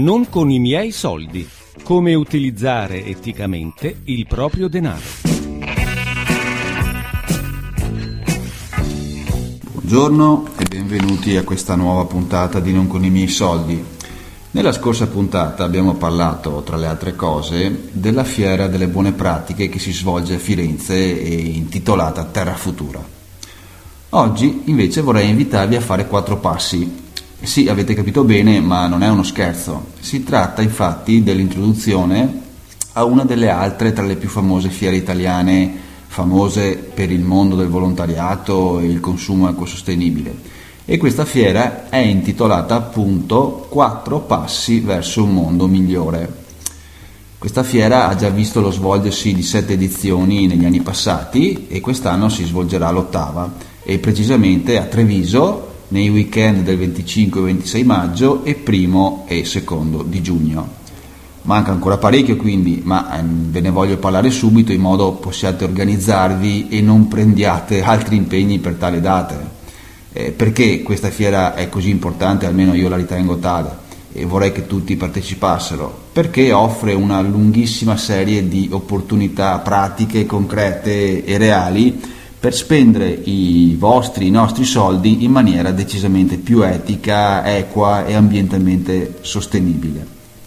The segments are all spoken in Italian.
Non con i miei soldi. Come utilizzare eticamente il proprio denaro. Buongiorno e benvenuti a questa nuova puntata di Non con i miei soldi. Nella scorsa puntata abbiamo parlato, tra le altre cose, della Fiera delle Buone Pratiche che si svolge a Firenze e intitolata Terra Futura. Oggi invece vorrei invitarvi a fare 4 passi. Sì, avete capito bene, ma non è uno scherzo. Si tratta infatti dell'introduzione a una delle altre tra le più famose fiere italiane, famose per il mondo del volontariato e il consumo ecosostenibile. E questa fiera è intitolata appunto 4 passi verso un mondo migliore. Questa fiera ha già visto lo svolgersi di 7 edizioni negli anni passati e quest'anno si svolgerà l'8ª, e precisamente a Treviso, nei weekend del 25 e 26 maggio e 1 e 2 di giugno. Manca ancora parecchio quindi, ma ve ne voglio parlare subito in modo possiate organizzarvi e non prendiate altri impegni per tale date. Perché questa fiera è così importante, almeno io la ritengo tale, e vorrei che tutti partecipassero? Perché offre una lunghissima serie di opportunità pratiche, concrete e reali per spendere i nostri soldi in maniera decisamente più etica, equa e ambientalmente sostenibile.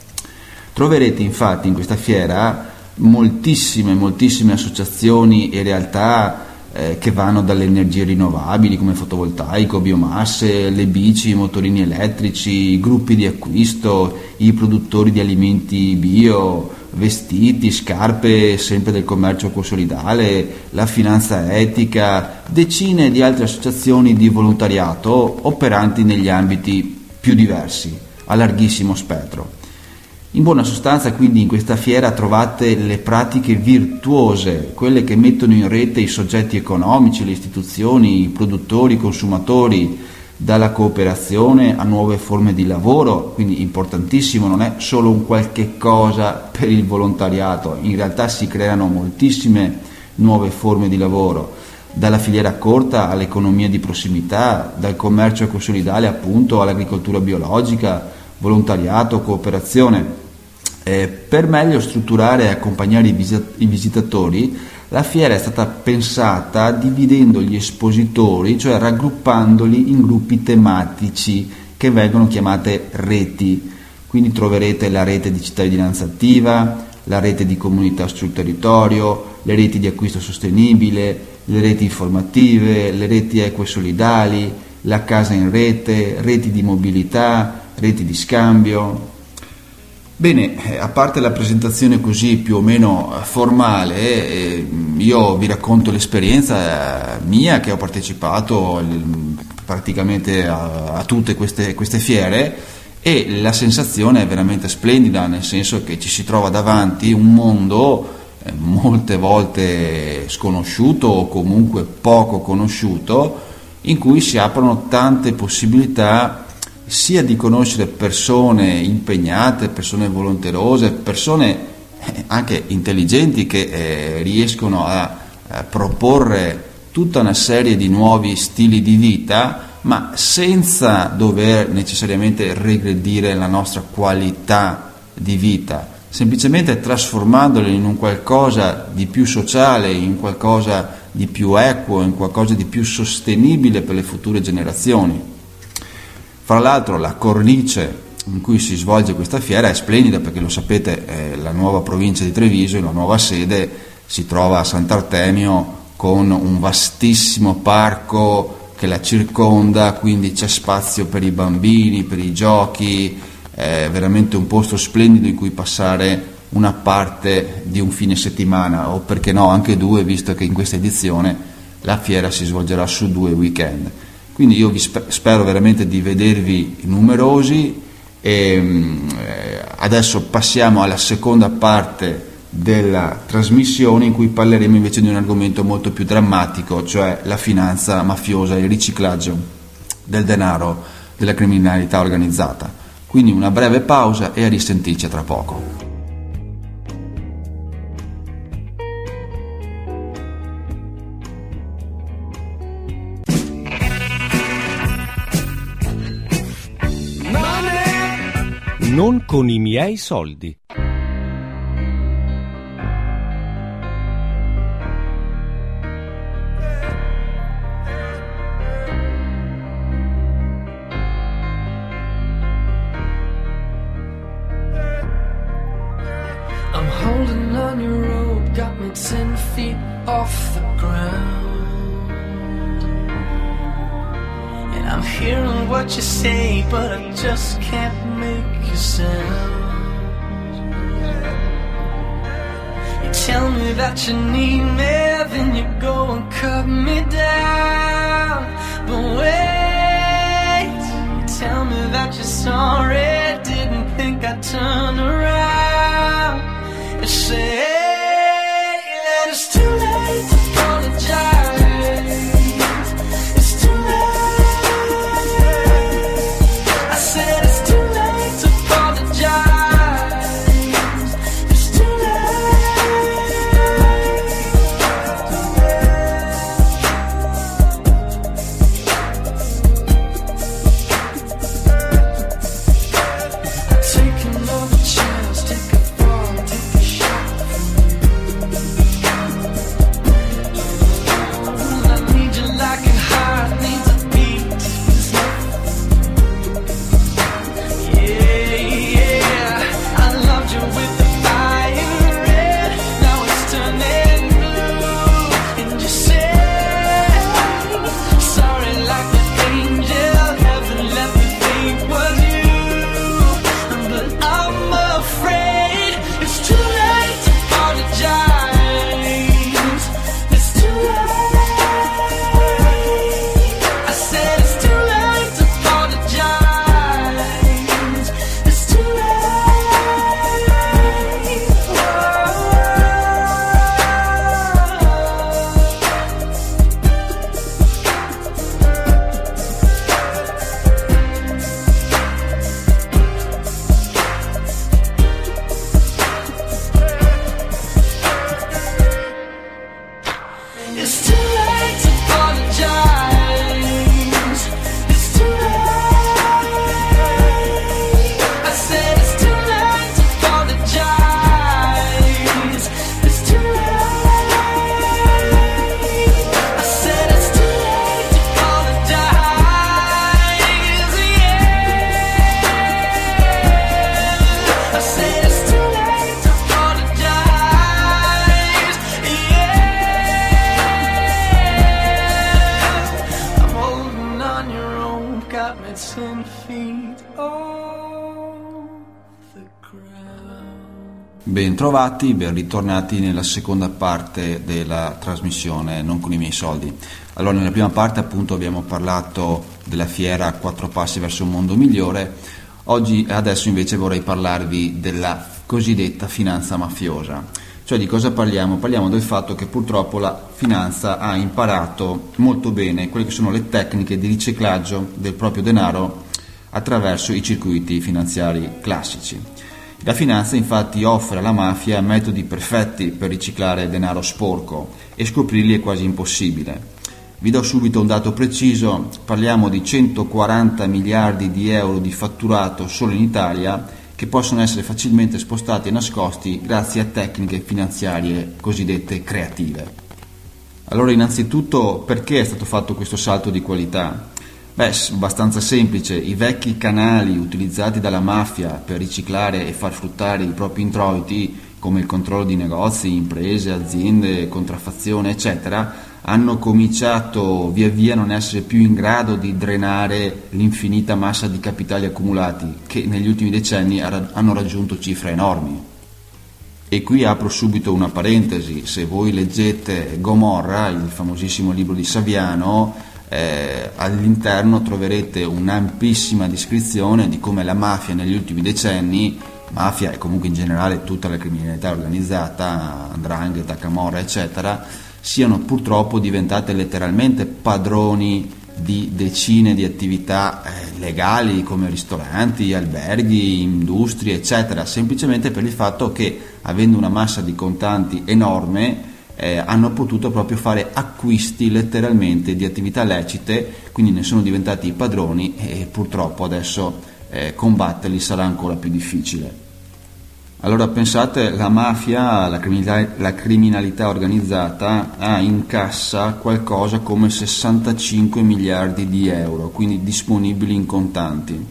Troverete infatti in questa fiera moltissime associazioni e realtà che vanno dalle energie rinnovabili come fotovoltaico, biomasse, le bici, i motorini elettrici, i gruppi di acquisto, i produttori di alimenti bio, vestiti, scarpe sempre del commercio ecosolidale, la finanza etica, decine di altre associazioni di volontariato operanti negli ambiti più diversi, a larghissimo spettro. In buona sostanza quindi in questa fiera trovate le pratiche virtuose, quelle che mettono in rete i soggetti economici, le istituzioni, i produttori, i consumatori, dalla cooperazione a nuove forme di lavoro, quindi importantissimo, non è solo un qualche cosa per il volontariato, in realtà si creano moltissime nuove forme di lavoro, dalla filiera corta all'economia di prossimità, dal commercio ecosolidale appunto all'agricoltura biologica, volontariato, cooperazione. Per meglio strutturare e accompagnare i visitatori, la fiera è stata pensata dividendo gli espositori, cioè raggruppandoli in gruppi tematici che vengono chiamate reti. Quindi troverete la rete di cittadinanza attiva, la rete di comunità sul territorio, le reti di acquisto sostenibile, le reti informative, le reti eque solidali, la casa in rete, reti di mobilità, reti di scambio. Bene, a parte la presentazione così più o meno formale, io vi racconto l'esperienza mia che ho partecipato praticamente a tutte queste fiere, e la sensazione è veramente splendida, nel senso che ci si trova davanti un mondo molte volte sconosciuto o comunque poco conosciuto, in cui si aprono tante possibilità sia di conoscere persone impegnate, persone volenterose, persone anche intelligenti che riescono a proporre tutta una serie di nuovi stili di vita, ma senza dover necessariamente regredire la nostra qualità di vita, semplicemente trasformandoli in un qualcosa di più sociale, in qualcosa di più equo, in qualcosa di più sostenibile per le future generazioni. Fra l'altro la cornice in cui si svolge questa fiera è splendida, perché lo sapete, la nuova provincia di Treviso, la nuova sede, si trova a Sant'Artemio con un vastissimo parco che la circonda, quindi c'è spazio per i bambini, per i giochi, è veramente un posto splendido in cui passare una parte di un fine settimana, o perché no anche 2, visto che in questa edizione la fiera si svolgerà su 2 weekend. Quindi io vi spero veramente di vedervi numerosi, e adesso passiamo alla seconda parte della trasmissione, in cui parleremo invece di un argomento molto più drammatico, cioè la finanza mafiosa e il riciclaggio del denaro della criminalità organizzata. Quindi una breve pausa e a risentirci tra poco. Non con i miei soldi. I'm holding on your rope, got me 10 feet off the ground. And I'm hearing what you say, but I just can't make you sound. You tell me that you need me, then you go and cut me down. But wait, you tell me that you're sorry, didn't think I'd turn around. You say that it's too late to apologize. It's too late. I said it's too late to apologize. It's too late. Take another chance, take a fall, take a shot. I need you like a heart needs a beat. Yeah, yeah. I loved you with the fire red. Now it's turning blue. And you say sorry like an angel. Heaven let me think was you. But I'm afraid it's too late to apologize. It's too late. I said it's too late to apologize. It's too late. It's too late to apologize. It's too late. I said it's too late to apologize. It's too late. I said it's too late to apologize. Yeah. I said it's too late to apologize. Yeah. I'm holding on your rope, got me 10 feet off the ground. Ben trovati, ben ritornati nella seconda parte della trasmissione Non con i miei soldi. Allora, nella prima parte appunto abbiamo parlato della fiera 4 passi verso un mondo migliore. Adesso invece vorrei parlarvi della cosiddetta finanza mafiosa. Cioè, di cosa parliamo? Parliamo del fatto che purtroppo la finanza ha imparato molto bene quelle che sono le tecniche di riciclaggio del proprio denaro attraverso i circuiti finanziari classici. La finanza infatti offre alla mafia metodi perfetti per riciclare denaro sporco e scoprirli è quasi impossibile. Vi do subito un dato preciso: parliamo di 140 miliardi di euro di fatturato solo in Italia, che possono essere facilmente spostati e nascosti grazie a tecniche finanziarie cosiddette creative. Allora, innanzitutto, perché è stato fatto questo salto di qualità? Abbastanza semplice. I vecchi canali utilizzati dalla mafia per riciclare e far fruttare i propri introiti, come il controllo di negozi, imprese, aziende, contraffazione, eccetera, hanno cominciato via via a non essere più in grado di drenare l'infinita massa di capitali accumulati, che negli ultimi decenni hanno raggiunto cifre enormi. E qui apro subito una parentesi: se voi leggete Gomorra, il famosissimo libro di Saviano, all'interno troverete un'ampissima descrizione di come la mafia negli ultimi decenni, mafia e comunque in generale tutta la criminalità organizzata, 'ndrangheta, camorra, eccetera, siano purtroppo diventate letteralmente padroni di decine di attività legali, come ristoranti, alberghi, industrie, eccetera, semplicemente per il fatto che, avendo una massa di contanti enorme, hanno potuto proprio fare acquisti letteralmente di attività lecite, quindi ne sono diventati i padroni e purtroppo adesso combatterli sarà ancora più difficile. Allora pensate, la mafia, la criminalità organizzata ha in cassa qualcosa come 65 miliardi di euro, quindi disponibili in contanti.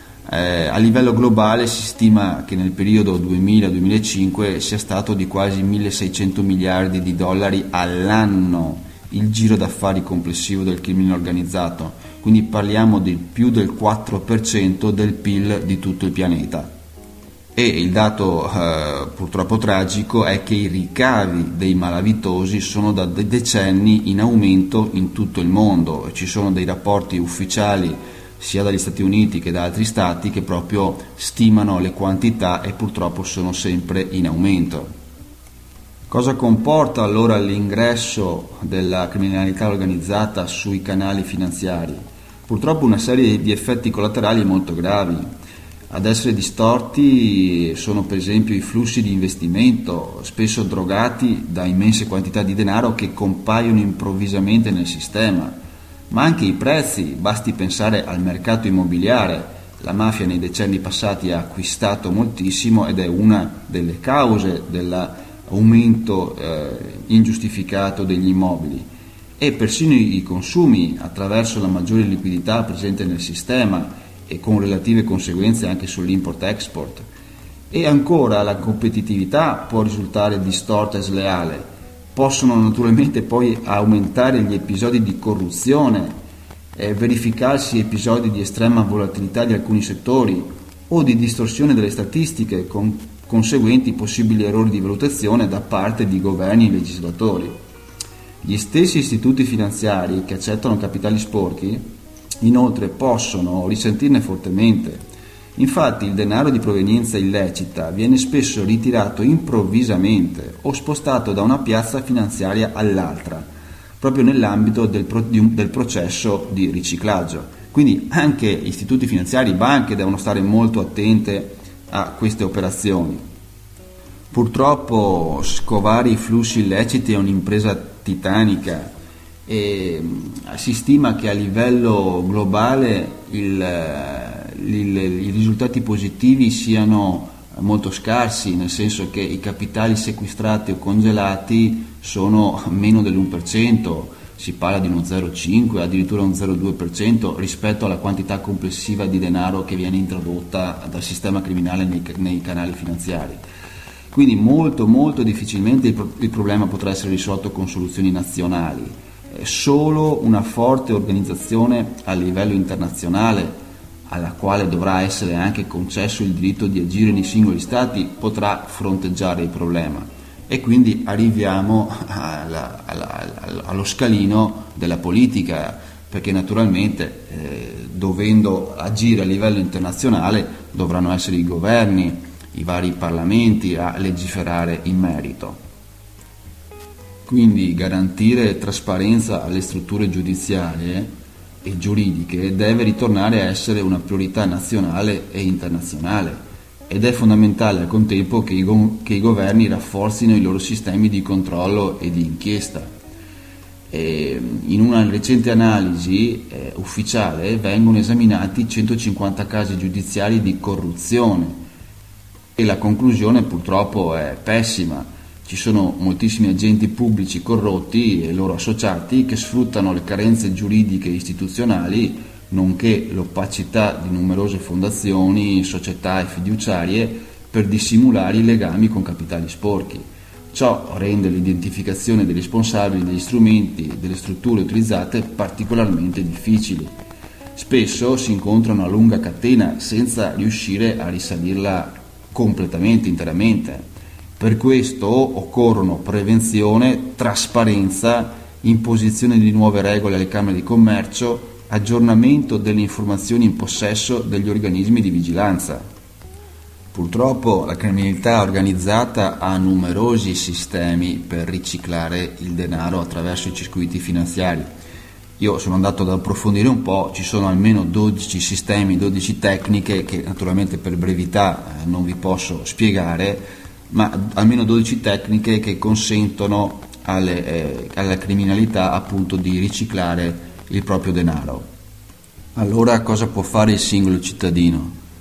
A livello globale si stima che nel periodo 2000-2005 sia stato di quasi 1.600 miliardi di dollari all'anno il giro d'affari complessivo del crimine organizzato, quindi parliamo di più del 4% del PIL di tutto il pianeta. E il dato purtroppo tragico è che i ricavi dei malavitosi sono da decenni in aumento in tutto il mondo. Ci sono dei rapporti ufficiali sia dagli Stati Uniti che da altri stati che proprio stimano le quantità e purtroppo sono sempre in aumento. Cosa comporta allora l'ingresso della criminalità organizzata sui canali finanziari? Purtroppo una serie di effetti collaterali molto gravi. Ad essere distorti sono per esempio i flussi di investimento, spesso drogati da immense quantità di denaro che compaiono improvvisamente nel sistema, ma anche i prezzi. Basti pensare al mercato immobiliare. La mafia nei decenni passati ha acquistato moltissimo ed è una delle cause dell'aumento ingiustificato degli immobili, e persino i consumi attraverso la maggiore liquidità presente nel sistema e con relative conseguenze anche sull'import-export. E ancora la competitività può risultare distorta e sleale. Possono naturalmente poi aumentare gli episodi di corruzione, verificarsi episodi di estrema volatilità di alcuni settori o di distorsione delle statistiche con conseguenti possibili errori di valutazione da parte di governi e legislatori. Gli stessi istituti finanziari che accettano capitali sporchi inoltre possono risentirne fortemente. Infatti il denaro di provenienza illecita viene spesso ritirato improvvisamente o spostato da una piazza finanziaria all'altra, proprio nell'ambito del processo di riciclaggio. Quindi anche istituti finanziari, banche devono stare molto attente a queste operazioni. Purtroppo scovare i flussi illeciti è un'impresa titanica. E si stima che a livello globale i risultati positivi siano molto scarsi, nel senso che i capitali sequestrati o congelati sono meno dell'1%, si parla di uno 0,5, addirittura un 0,2% rispetto alla quantità complessiva di denaro che viene introdotta dal sistema criminale nei canali finanziari. Quindi molto molto difficilmente il problema potrà essere risolto con soluzioni nazionali. Solo una forte organizzazione a livello internazionale, alla quale dovrà essere anche concesso il diritto di agire nei singoli stati, potrà fronteggiare il problema. E quindi arriviamo allo scalino della politica, perché naturalmente dovendo agire a livello internazionale dovranno essere i governi, i vari parlamenti a legiferare in merito. Quindi garantire trasparenza alle strutture giudiziarie e giuridiche deve ritornare a essere una priorità nazionale e internazionale, ed è fondamentale al contempo che i governi rafforzino i loro sistemi di controllo e di inchiesta. In una recente analisi ufficiale vengono esaminati 150 casi giudiziari di corruzione e la conclusione purtroppo è pessima. Ci sono moltissimi agenti pubblici corrotti e loro associati che sfruttano le carenze giuridiche e istituzionali, nonché l'opacità di numerose fondazioni, società e fiduciarie per dissimulare i legami con capitali sporchi. Ciò rende l'identificazione dei responsabili degli strumenti e delle strutture utilizzate particolarmente difficili. Spesso si incontra una lunga catena senza riuscire a risalirla completamente, interamente. Per questo occorrono prevenzione, trasparenza, imposizione di nuove regole alle Camere di Commercio, aggiornamento delle informazioni in possesso degli organismi di vigilanza. Purtroppo la criminalità organizzata ha numerosi sistemi per riciclare il denaro attraverso i circuiti finanziari. Io sono andato ad approfondire un po', ci sono almeno 12 sistemi, 12 tecniche che naturalmente per brevità non vi posso spiegare, ma almeno 12 tecniche che consentono alla criminalità appunto di riciclare il proprio denaro. Allora cosa può fare il singolo cittadino?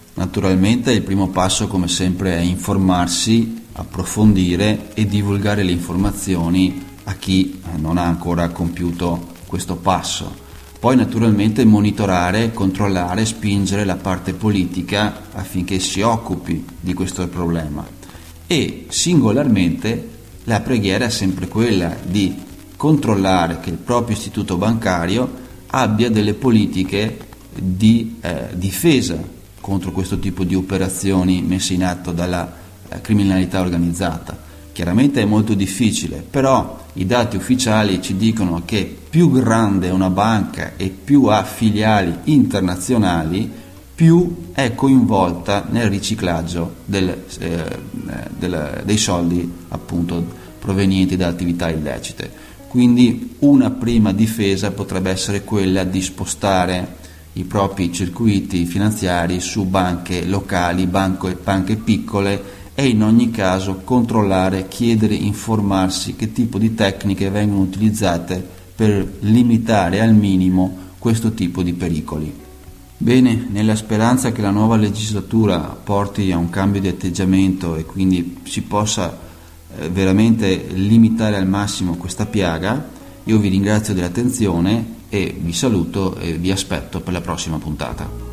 Naturalmente il primo passo, come sempre, è informarsi, approfondire e divulgare le informazioni a chi non ha ancora compiuto questo passo. Poi naturalmente monitorare, controllare, spingere la parte politica affinché si occupi di questo problema. E singolarmente la preghiera è sempre quella di controllare che il proprio istituto bancario abbia delle politiche di difesa contro questo tipo di operazioni messe in atto dalla criminalità organizzata. Chiaramente è molto difficile, però i dati ufficiali ci dicono che più grande è una banca e più ha filiali internazionali, più è coinvolta nel riciclaggio dei soldi appunto provenienti da attività illecite. Quindi una prima difesa potrebbe essere quella di spostare i propri circuiti finanziari su banche locali, banche piccole, e in ogni caso controllare, chiedere, informarsi che tipo di tecniche vengono utilizzate per limitare al minimo questo tipo di pericoli. Bene, nella speranza che la nuova legislatura porti a un cambio di atteggiamento e quindi si possa veramente limitare al massimo questa piaga, io vi ringrazio dell'attenzione e vi saluto e vi aspetto per la prossima puntata.